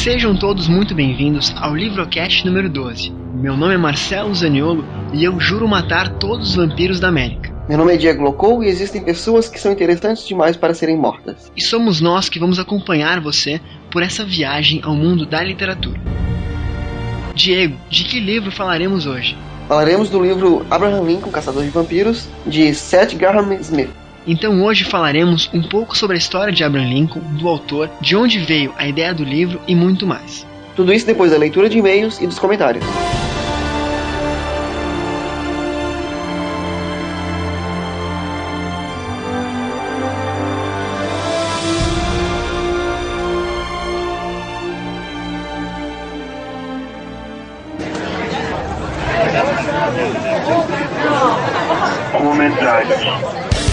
Sejam todos muito bem-vindos ao Livrocast número 12. Meu nome é Marcelo Zaniolo e eu juro matar todos os vampiros da América. Meu nome é Diego Locou e existem pessoas que são interessantes demais para serem mortas. E somos nós que vamos acompanhar você por essa viagem ao mundo da literatura. Diego, de que livro falaremos hoje? Falaremos do livro Abraham Lincoln, Caçador de Vampiros, de Seth Graham Smith. Então hoje falaremos um pouco sobre a história de Abraham Lincoln, do autor, de onde veio a ideia do livro e muito mais. Tudo isso depois da leitura de e-mails e dos comentários. Comentários.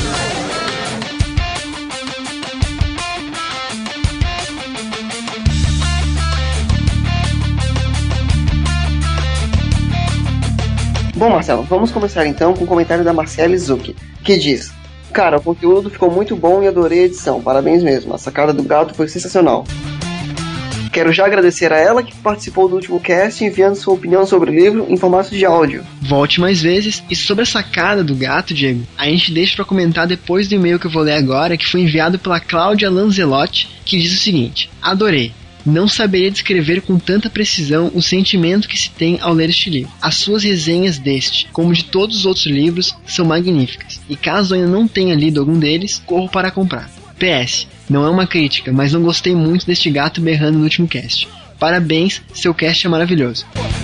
Bom, Marcelo, vamos começar então com o comentário da Marcele Zucchi, que diz: Cara, o conteúdo ficou muito bom e adorei a edição, parabéns mesmo, a sacada do gato foi sensacional. Quero já agradecer a ela que participou do último cast enviando sua opinião sobre o livro em formato de áudio. Volte mais vezes. E sobre a sacada do gato, Diego, a gente deixa para comentar depois do e-mail que eu vou ler agora, que foi enviado pela Cláudia Lanzelotti, que diz o seguinte: Adorei. Não saberia descrever com tanta precisão o sentimento que se tem ao ler este livro. As suas resenhas deste, como de todos os outros livros, são magníficas. E caso ainda não tenha lido algum deles, corro para comprar. PS, não é uma crítica, mas não gostei muito deste gato berrando no último cast. Parabéns, seu cast é maravilhoso.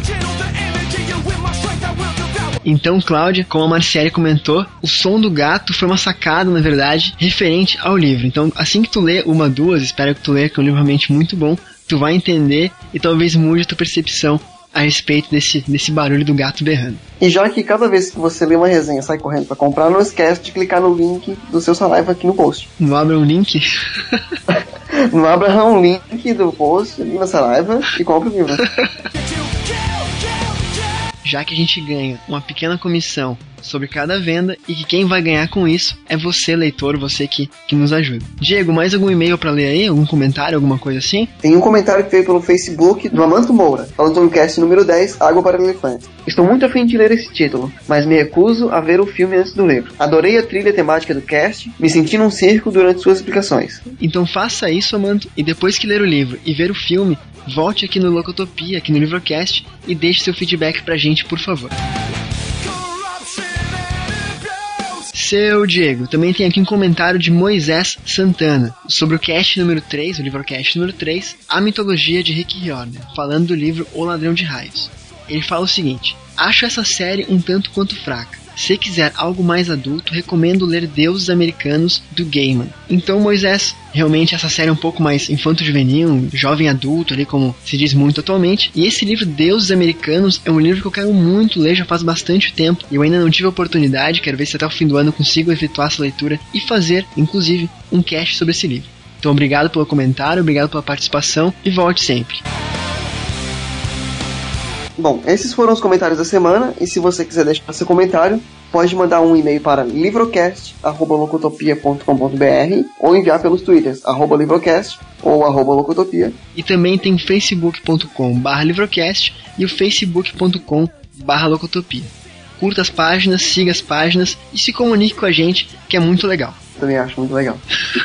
Então, Cláudia, como a Marciele comentou, o som do gato foi uma sacada, na verdade, referente ao livro. Então, assim que tu lê uma, duas, espero que tu lê, que é um livro realmente muito bom, tu vai entender e talvez mude a tua percepção a respeito desse barulho do gato berrando. E já que cada vez que você lê uma resenha e sai correndo para comprar, não esquece de clicar no link do seu Saraiva aqui no post. Não abre um link? Não abra um link do post ali na Saraiva e compre o livro. Já que a gente ganha uma pequena comissão sobre cada venda e que quem vai ganhar com isso é você, leitor, você que nos ajuda. Diego, mais algum e-mail pra ler aí? Algum comentário, alguma coisa assim? Tem um comentário que veio pelo Facebook do Amanto Moura, falando sobre o cast número 10, Água para Elefantes. Estou muito afim de ler esse título, mas me recuso a ver o filme antes do livro. Adorei a trilha temática do cast, me senti num circo durante suas explicações. Então faça isso, Amanto, e depois que ler o livro e ver o filme, volte aqui no Locotopia, aqui no Livrocast, e deixe seu feedback pra gente, por favor. Seu Diego, também tem aqui um comentário de Moisés Santana sobre o cast número 3, o Livrocast número 3, A Mitologia de Rick Riordan, falando do livro O Ladrão de Raios. Ele fala o seguinte: acho essa série um tanto quanto fraca. Se quiser algo mais adulto, recomendo ler Deuses Americanos, do Gaiman. Então, Moisés, realmente essa série é um pouco mais infanto-juvenil, jovem adulto, ali como se diz muito atualmente. E esse livro, Deuses Americanos, é um livro que eu quero muito ler, já faz bastante tempo. E eu ainda não tive a oportunidade, quero ver se até o fim do ano eu consigo efetuar essa leitura e fazer, inclusive, um cast sobre esse livro. Então, obrigado pelo comentário, obrigado pela participação e volte sempre. Bom, esses foram os comentários da semana, e se você quiser deixar seu comentário, pode mandar um e-mail para livrocast@locotopia.com.br ou enviar pelos twitters @livrocast ou @locotopia. E também tem facebook.com/livrocast e o facebook.com/locotopia. Curta as páginas, siga as páginas e se comunique com a gente, que é muito legal. Também acho muito legal.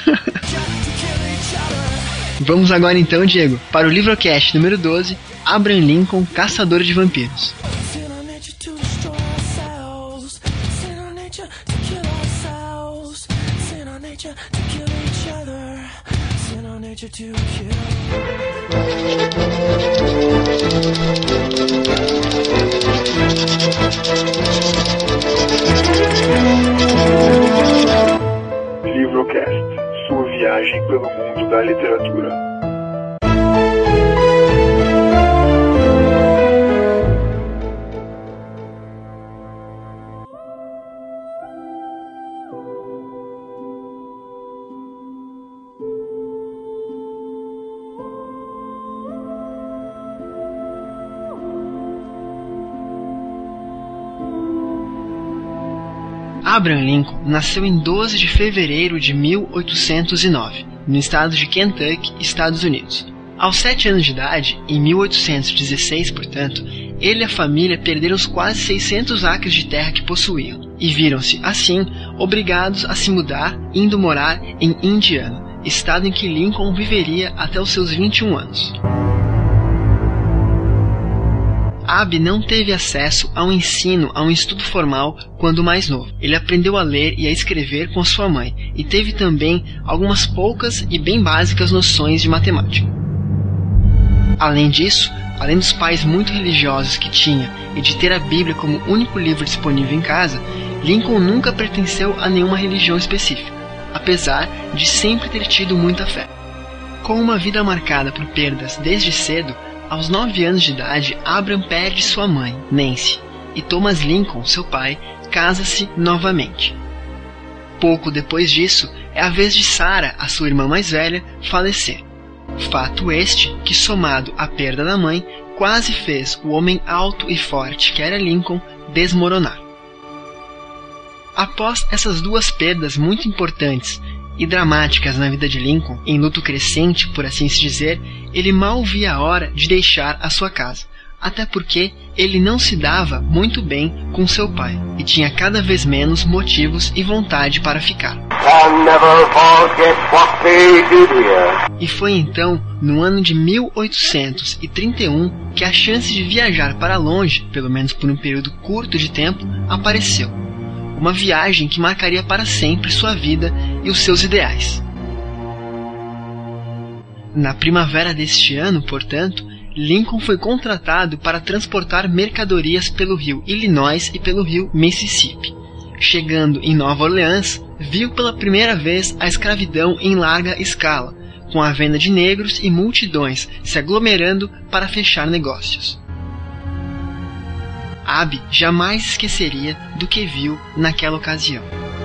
Vamos agora então, Diego, para o Livrocast número 12, Abraham Lincoln, Caçador de Vampiros. Livrocast, sua viagem pelo mundo da literatura. Abraham Lincoln nasceu em 12 de fevereiro de 1809, no estado de Kentucky, Estados Unidos. Aos 7 anos de idade, em 1816, portanto, ele e a família perderam os quase 600 acres de terra que possuíam, e viram-se, assim, obrigados a se mudar, indo morar em Indiana, estado em que Lincoln viveria até os seus 21 anos. Abe não teve acesso a um ensino, a um estudo formal quando mais novo. Ele aprendeu a ler e a escrever com sua mãe, e teve também algumas poucas e bem básicas noções de matemática. Além disso, além dos pais muito religiosos que tinha e de ter a Bíblia como único livro disponível em casa, Lincoln nunca pertenceu a nenhuma religião específica, apesar de sempre ter tido muita fé. Com uma vida marcada por perdas desde cedo, aos 9 anos de idade, Abraham perde sua mãe, Nancy, e Thomas Lincoln, seu pai, casa-se novamente. Pouco depois disso, é a vez de Sarah, a sua irmã mais velha, falecer. Fato este que, somado à perda da mãe, quase fez o homem alto e forte que era Lincoln desmoronar. Após essas duas perdas muito importantes e dramáticas na vida de Lincoln, em luto crescente, por assim se dizer, ele mal via a hora de deixar a sua casa, até porque ele não se dava muito bem com seu pai e tinha cada vez menos motivos e vontade para ficar. E foi então, no ano de 1831, que a chance de viajar para longe, pelo menos por um período curto de tempo, apareceu. Uma viagem que marcaria para sempre sua vida e os seus ideais. Na primavera deste ano, portanto, Lincoln foi contratado para transportar mercadorias pelo rio Illinois e pelo rio Mississippi. Chegando em Nova Orleans, viu pela primeira vez a escravidão em larga escala, com a venda de negros e multidões se aglomerando para fechar negócios. Abe jamais esqueceria do que viu naquela ocasião.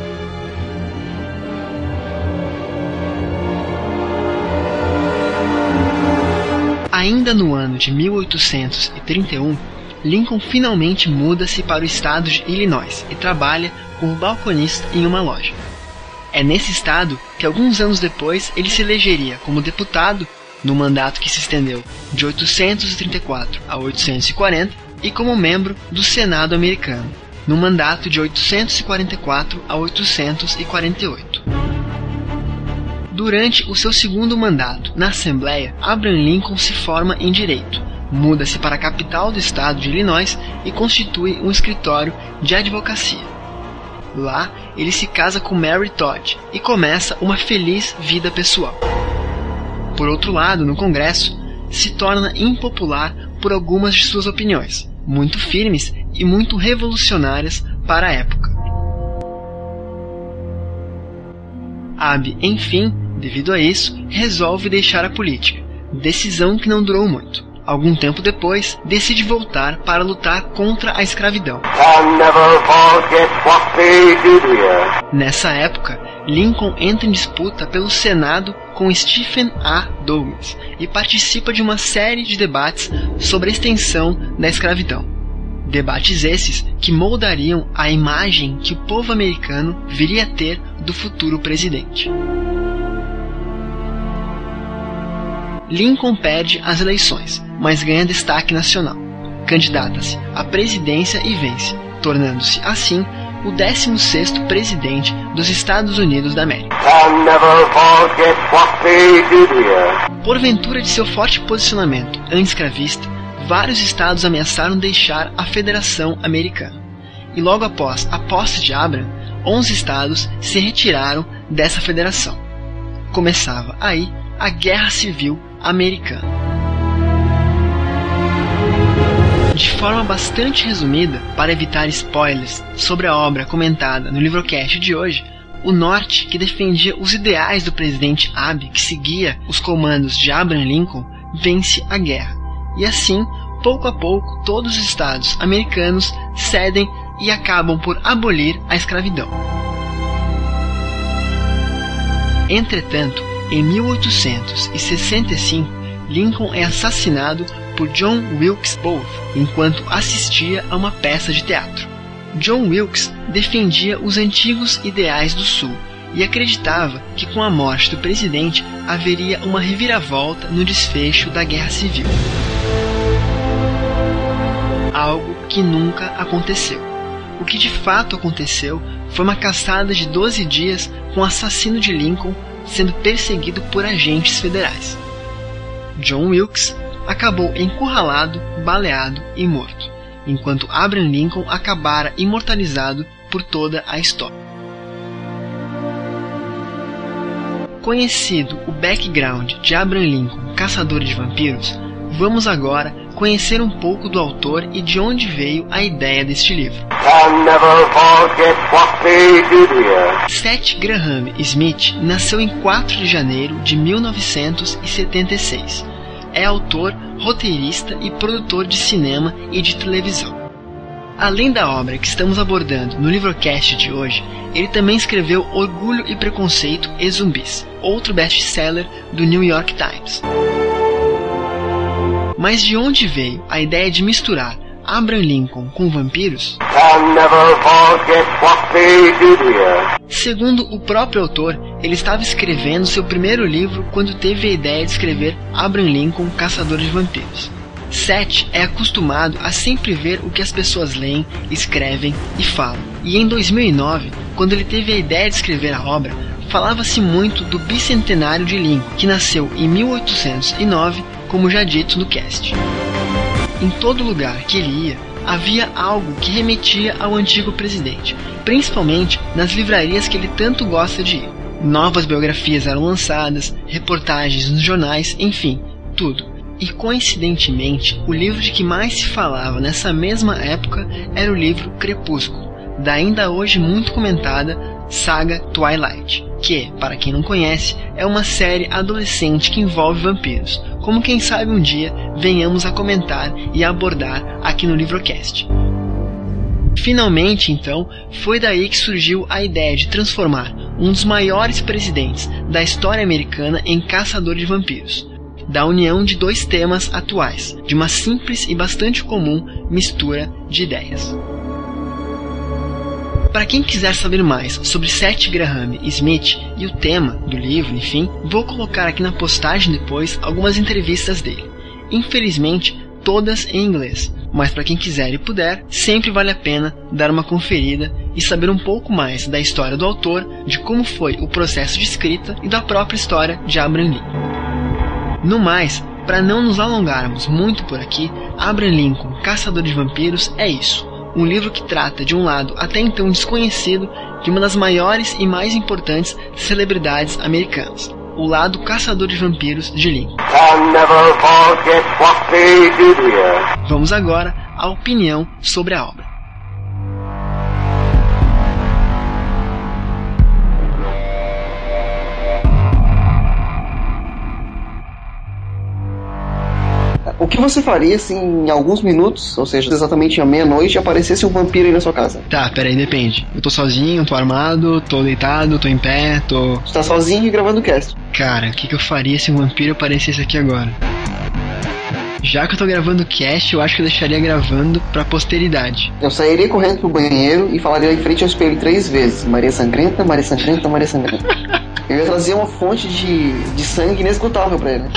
Ainda no ano de 1831, Lincoln finalmente muda-se para o estado de Illinois e trabalha como balconista em uma loja. É nesse estado que alguns anos depois ele se elegeria como deputado no mandato que se estendeu de 834 a 840 e como membro do Senado americano, no mandato de 844 a 848. Durante o seu segundo mandato na Assembleia, Abraham Lincoln se forma em Direito, muda-se para a capital do estado de Illinois e constitui um escritório de advocacia. Lá, ele se casa com Mary Todd e começa uma feliz vida pessoal. Por outro lado, no Congresso, se torna impopular por algumas de suas opiniões, muito firmes e muito revolucionárias para a época. Abe, enfim, devido a isso, resolve deixar a política, decisão que não durou muito. Algum tempo depois, decide voltar para lutar contra a escravidão. Nessa época, Lincoln entra em disputa pelo Senado com Stephen A. Douglas e participa de uma série de debates sobre a extensão da escravidão. Debates esses que moldariam a imagem que o povo americano viria a ter do futuro presidente. Lincoln perde as eleições, mas ganha destaque nacional. Candidata-se à presidência e vence, tornando-se, assim, o 16º presidente dos Estados Unidos da América. Porventura de seu forte posicionamento anti-escravista, vários estados ameaçaram deixar a Federação Americana. E logo após a posse de Abraham, 11 estados se retiraram dessa federação. Começava aí a Guerra Civil Americana. De forma bastante resumida, para evitar spoilers sobre a obra comentada no livrocast de hoje, o Norte, que defendia os ideais do presidente Abe, que seguia os comandos de Abraham Lincoln, vence a guerra. E assim, pouco a pouco, todos os estados americanos cedem e acabam por abolir a escravidão. Entretanto, em 1865, Lincoln é assassinado por John Wilkes Booth enquanto assistia a uma peça de teatro. John Wilkes defendia os antigos ideais do Sul e acreditava que com a morte do presidente haveria uma reviravolta no desfecho da Guerra Civil. Algo que nunca aconteceu. O que de fato aconteceu foi uma caçada de 12 dias com o assassino de Lincoln sendo perseguido por agentes federais. John Wilkes acabou encurralado, baleado e morto, enquanto Abraham Lincoln acabara imortalizado por toda a história. Conhecido o background de Abraham Lincoln, caçador de vampiros, vamos agora conhecer um pouco do autor e de onde veio a ideia deste livro. Seth Graham Smith nasceu em 4 de janeiro de 1976. É autor, roteirista e produtor de cinema e de televisão. Além da obra que estamos abordando no livrocast de hoje, ele também escreveu Orgulho e Preconceito e Zumbis, outro best-seller do New York Times. Mas de onde veio a ideia de misturar Abraham Lincoln com vampiros? Segundo o próprio autor, ele estava escrevendo seu primeiro livro quando teve a ideia de escrever Abraham Lincoln, Caçador de Vampiros. Seth é acostumado a sempre ver o que as pessoas leem, escrevem e falam. E em 2009, quando ele teve a ideia de escrever a obra, falava-se muito do bicentenário de Lincoln, que nasceu em 1809, como já dito no cast. Em todo lugar que ele ia, havia algo que remetia ao antigo presidente, principalmente nas livrarias que ele tanto gosta de ir. Novas biografias eram lançadas, reportagens nos jornais, enfim, tudo. E coincidentemente, o livro de que mais se falava nessa mesma época era o livro Crepúsculo, da ainda hoje muito comentada saga Twilight, que, para quem não conhece, é uma série adolescente que envolve vampiros, como quem sabe um dia venhamos a comentar e abordar aqui no Livrocast. Finalmente, então, foi daí que surgiu a ideia de transformar um dos maiores presidentes da história americana em caçador de vampiros, da união de dois temas atuais, de uma simples e bastante comum mistura de ideias. Para quem quiser saber mais sobre Seth Graham Smith e o tema do livro, enfim, vou colocar aqui na postagem depois algumas entrevistas dele. Infelizmente, todas em inglês, mas para quem quiser e puder, sempre vale a pena dar uma conferida e saber um pouco mais da história do autor, de como foi o processo de escrita e da própria história de Abraham Lincoln. No mais, para não nos alongarmos muito por aqui, Abraham Lincoln, Caçador de Vampiros, é isso. Um livro que trata de um lado até então desconhecido de uma das maiores e mais importantes celebridades americanas, o lado caçador de vampiros de Lincoln. Vamos agora à opinião sobre a obra. O que você faria se em alguns minutos, ou seja, exatamente à meia-noite, aparecesse um vampiro aí na sua casa? Tá, peraí, depende. Eu tô sozinho, tô armado, tô deitado, tô em pé, tô... Você tá sozinho e gravando o cast. Cara, o que eu faria se um vampiro aparecesse aqui agora? Já que eu tô gravando o cast, eu acho que eu deixaria gravando pra posteridade. Eu sairia correndo pro banheiro e falaria em frente ao espelho 3 vezes. Maria Sangrenta, Maria Sangrenta, Maria Sangrenta. Eu ia trazer uma fonte de sangue inesgotável pra ele.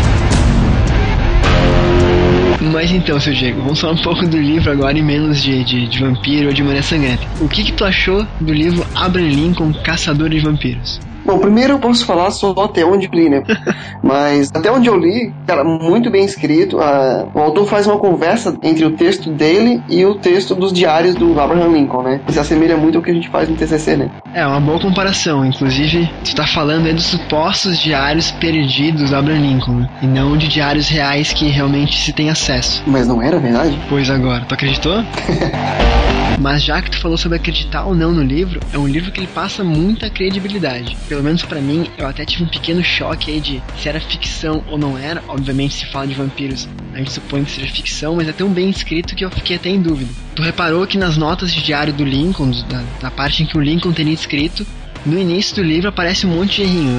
Mas então, seu Diego, vamos falar um pouco do livro agora e menos de vampiro ou de Maria Sangrenta. O que tu achou do livro Abraham Lincoln, Caçador de Vampiros? Bom, primeiro eu posso falar só até onde eu li, né? Mas até onde eu li, cara, muito bem escrito. O autor faz uma conversa entre o texto dele e o texto dos diários do Abraham Lincoln, né? Se assemelha muito ao que a gente faz no TCC, né? É, uma boa comparação. Inclusive, tu tá falando aí dos supostos diários perdidos do Abraham Lincoln, né? E não de diários reais que realmente se tem acesso. Mas não era verdade? Pois agora, tu acreditou? Mas já que tu falou sobre acreditar ou não no livro, é um livro que ele passa muita credibilidade. Pelo menos pra mim, eu até tive um pequeno choque aí de se era ficção ou não era. Obviamente, se fala de vampiros, a gente supõe que seja ficção, mas é tão bem escrito que eu fiquei até em dúvida. Tu reparou que nas notas de diário do Lincoln, na parte em que o Lincoln teria escrito, no início do livro aparece um monte de errinho, né?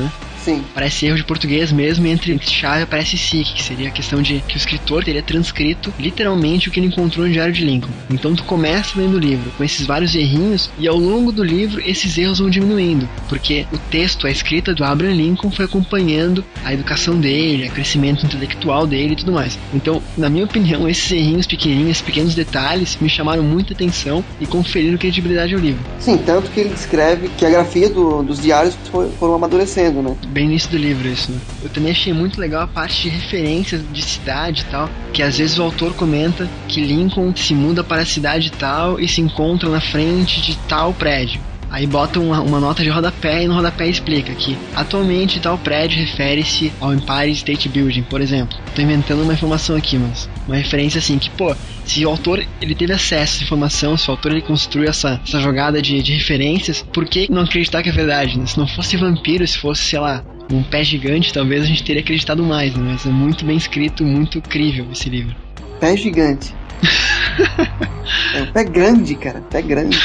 Sim. Parece erro de português mesmo, e entre chave aparece SIC, que seria a questão de que o escritor teria transcrito literalmente o que ele encontrou no Diário de Lincoln. Então tu começa lendo o livro com esses vários errinhos, e ao longo do livro esses erros vão diminuindo, porque o texto, a escrita do Abraham Lincoln foi acompanhando a educação dele, o crescimento intelectual dele e tudo mais. Então, na minha opinião, esses errinhos pequenininhos, esses pequenos detalhes me chamaram muita atenção e conferiram credibilidade ao livro. Sim, tanto que ele descreve que a grafia dos diários foram amadurecendo, né? Bem no início do livro isso, né? Eu também achei muito legal a parte de referências de cidade e tal, que às vezes o autor comenta que Lincoln se muda para a cidade tal e se encontra na frente de tal prédio. Aí bota uma nota de rodapé, e no rodapé explica que atualmente tal prédio refere-se ao Empire State Building, por exemplo. Tô inventando uma informação aqui, mas uma referência assim, que pô, se o autor ele teve acesso a essa informação, se o autor ele construiu essa jogada de referências, por que não acreditar que é verdade, né? Se não fosse vampiro, se fosse, sei lá, um pé gigante, talvez a gente teria acreditado mais, né? Mas é muito bem escrito, muito crível esse livro. Pé gigante. É um pé grande, cara, pé grande.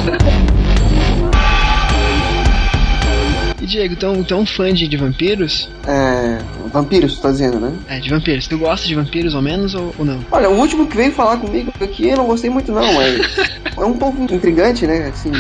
E Diego, tu é um fã de vampiros? Vampiros, tu tá dizendo, né? De vampiros. Tu gosta de vampiros ao menos ou não? Olha, o último que veio falar comigo aqui eu não gostei muito não, mas é um pouco intrigante, né? Assim.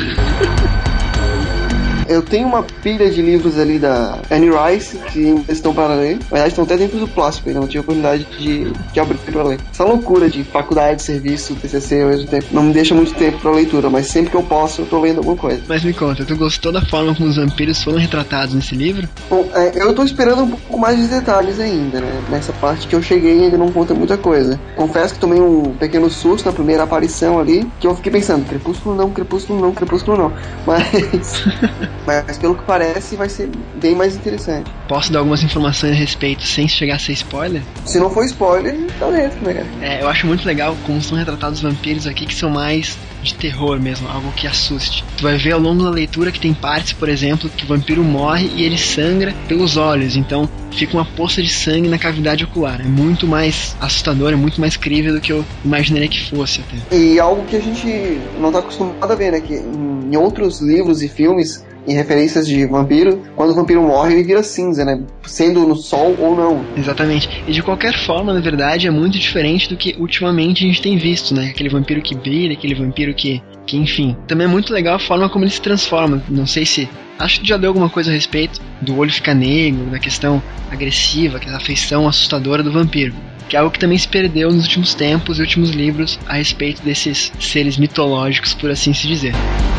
Eu tenho uma pilha de livros ali da Anne Rice que estão para ler. Na verdade, estão até dentro do plástico, ainda não tive a oportunidade de abrir para ler. Essa loucura de faculdade, serviço, TCC ao mesmo tempo não me deixa muito tempo para leitura, mas sempre que eu posso, eu tô lendo alguma coisa. Mas me conta, tu gostou da forma como os vampiros foram retratados nesse livro? Bom, eu tô esperando um pouco mais de detalhes ainda, né? Nessa parte que eu cheguei ainda não conta muita coisa. Confesso que tomei um pequeno susto na primeira aparição ali, que eu fiquei pensando, crepúsculo não, crepúsculo não, crepúsculo não. Mas pelo que parece vai ser bem mais interessante. Posso dar algumas informações a respeito sem chegar a ser spoiler? Se não for spoiler, tá dentro, né, cara? Eu acho muito legal como são retratados os vampiros aqui, que são mais de terror mesmo, algo que assuste. Tu vai ver ao longo da leitura que tem partes, por exemplo, que o vampiro morre e ele sangra pelos olhos, então fica uma poça de sangue na cavidade ocular. É muito mais assustador, é muito mais crível do que eu imaginaria que fosse até. E algo que a gente não tá acostumado a ver, né, que em outros livros e filmes em referências de vampiro, quando o vampiro morre ele vira cinza, né? Sendo no sol ou não. Exatamente. E de qualquer forma, na verdade, é muito diferente do que ultimamente a gente tem visto, né? Aquele vampiro que brilha, aquele vampiro que enfim. Também é muito legal a forma como ele se transforma. Não sei se... Acho que já deu alguma coisa a respeito do olho ficar negro, da questão agressiva, aquela afeição assustadora do vampiro. Que é algo que também se perdeu nos últimos tempos e últimos livros a respeito desses seres mitológicos, por assim se dizer.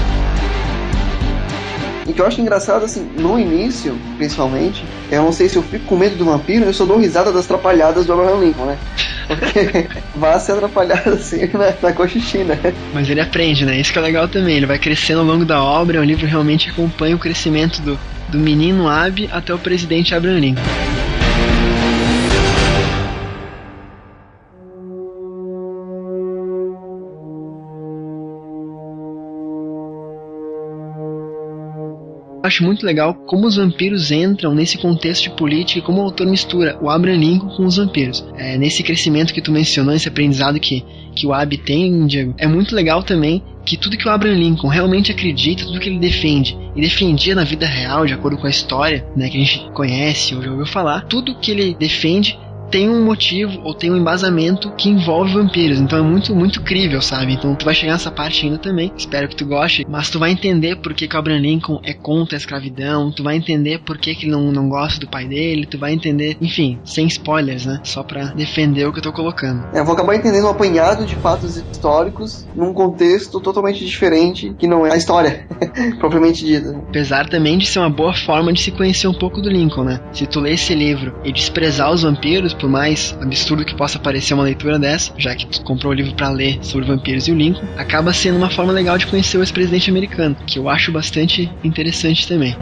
E que eu acho engraçado, assim, no início, principalmente, eu não sei se eu fico com medo do vampiro, eu só dou risada das atrapalhadas do Abraham Lincoln, né? Porque vai ser atrapalhado assim na cochichina. Mas ele aprende, né? Isso que é legal também, ele vai crescendo ao longo da obra, é um livro que realmente acompanha o crescimento do menino Abe até o presidente Abraham Lincoln. Acho muito legal como os vampiros entram nesse contexto de política e como o autor mistura o Abraham Lincoln com os vampiros. Nesse crescimento que tu mencionou, esse aprendizado que o Abe tem, Diego, é muito legal também que tudo que o Abraham Lincoln realmente acredita, tudo que ele defende e defendia na vida real, de acordo com a história, né, que a gente conhece ou já ouviu falar, tudo que ele defende tem um motivo ou tem um embasamento que envolve vampiros, então é muito, muito crível, sabe? Então tu vai chegar nessa parte ainda também, espero que tu goste, mas tu vai entender por que o Abraham Lincoln é contra a escravidão, tu vai entender por que ele não gosta do pai dele, tu vai entender, enfim, sem spoilers, né? Só pra defender o que eu tô colocando. Eu vou acabar entendendo um apanhado de fatos históricos num contexto totalmente diferente, que não é a história propriamente dita. Apesar também de ser uma boa forma de se conhecer um pouco do Lincoln, né? Se tu ler esse livro e desprezar os vampiros, por mais absurdo que possa parecer uma leitura dessa, já que tu comprou o livro pra ler sobre vampiros e o Lincoln, acaba sendo uma forma legal de conhecer o ex-presidente americano, que eu acho bastante interessante também.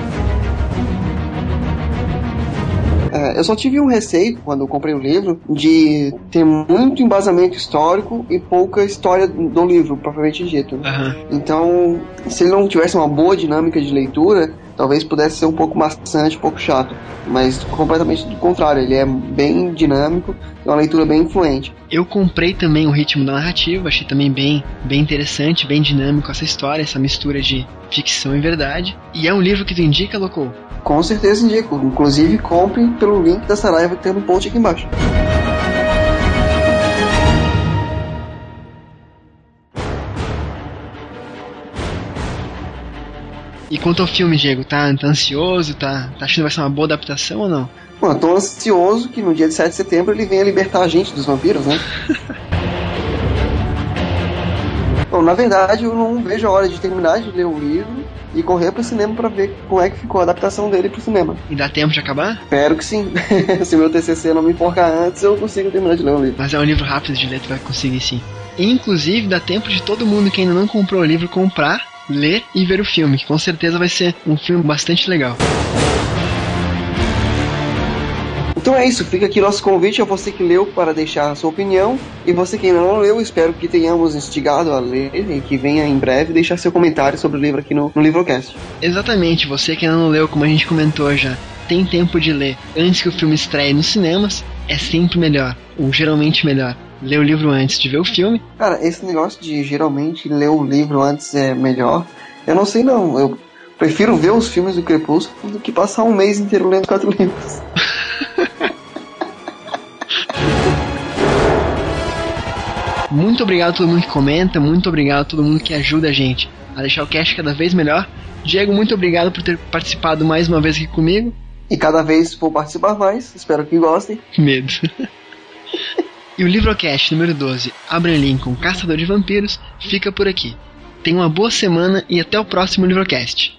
Eu só tive um receio, quando eu comprei o livro, de ter muito embasamento histórico e pouca história do livro, propriamente dito. Uhum. Então, se ele não tivesse uma boa dinâmica de leitura, talvez pudesse ser um pouco maçante, um pouco chato, mas completamente do contrário, ele é bem dinâmico, é uma leitura bem influente. Eu comprei também o ritmo da narrativa, achei também bem interessante, bem dinâmico essa história, essa mistura de ficção e verdade. E é um livro que tu indica, Locou? Com certeza indico, inclusive compre pelo link da Saraiva que tem no post aqui embaixo. E quanto ao filme, Diego, tá ansioso? Tá achando que vai ser uma boa adaptação ou não? Bom, eu tô ansioso que no dia de 7 de setembro ele venha libertar a gente dos vampiros, né? Bom, na verdade eu não vejo a hora de terminar de ler o livro e correr pro cinema pra ver como é que ficou a adaptação dele pro cinema. E dá tempo de acabar? Espero que sim. Se meu TCC não me enforcar antes, eu consigo terminar de ler o livro. Mas é um livro rápido de ler, tu vai conseguir sim. E, inclusive, dá tempo de todo mundo que ainda não comprou o livro comprar, ler e ver o filme, que com certeza vai ser um filme bastante legal. Então é isso, fica aqui nosso convite a você que leu para deixar a sua opinião, e você que ainda não leu, espero que tenhamos instigado a ler e que venha em breve deixar seu comentário sobre o livro aqui no Livrocast. Exatamente, você que ainda não leu, como a gente comentou já, tem tempo de ler antes que o filme estreie nos cinemas, é sempre melhor, ou geralmente melhor, ler o livro antes de ver o filme. Cara, esse negócio de geralmente ler o livro antes é melhor, eu não sei não, eu prefiro ver os filmes do Crepúsculo do que passar um mês inteiro lendo 4 livros. Muito obrigado a todo mundo que comenta, muito obrigado a todo mundo que ajuda a gente a deixar o cast cada vez melhor. Diego, muito obrigado por ter participado mais uma vez aqui comigo. E cada vez vou participar mais, espero que gostem. Medo. E o Livrocast número 12, Abraham Lincoln, Caçador de Vampiros, fica por aqui. Tenha uma boa semana e até o próximo Livrocast.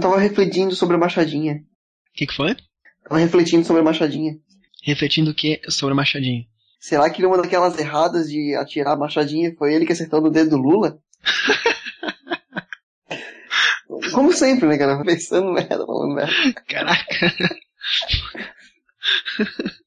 tava refletindo sobre a Machadinha. O que foi? Tava refletindo sobre a Machadinha. Refletindo o que sobre a Machadinha? Será que uma daquelas erradas de atirar a Machadinha foi ele que acertou no dedo do Lula? Como sempre, né, cara? Pensando merda, falando merda. Caraca.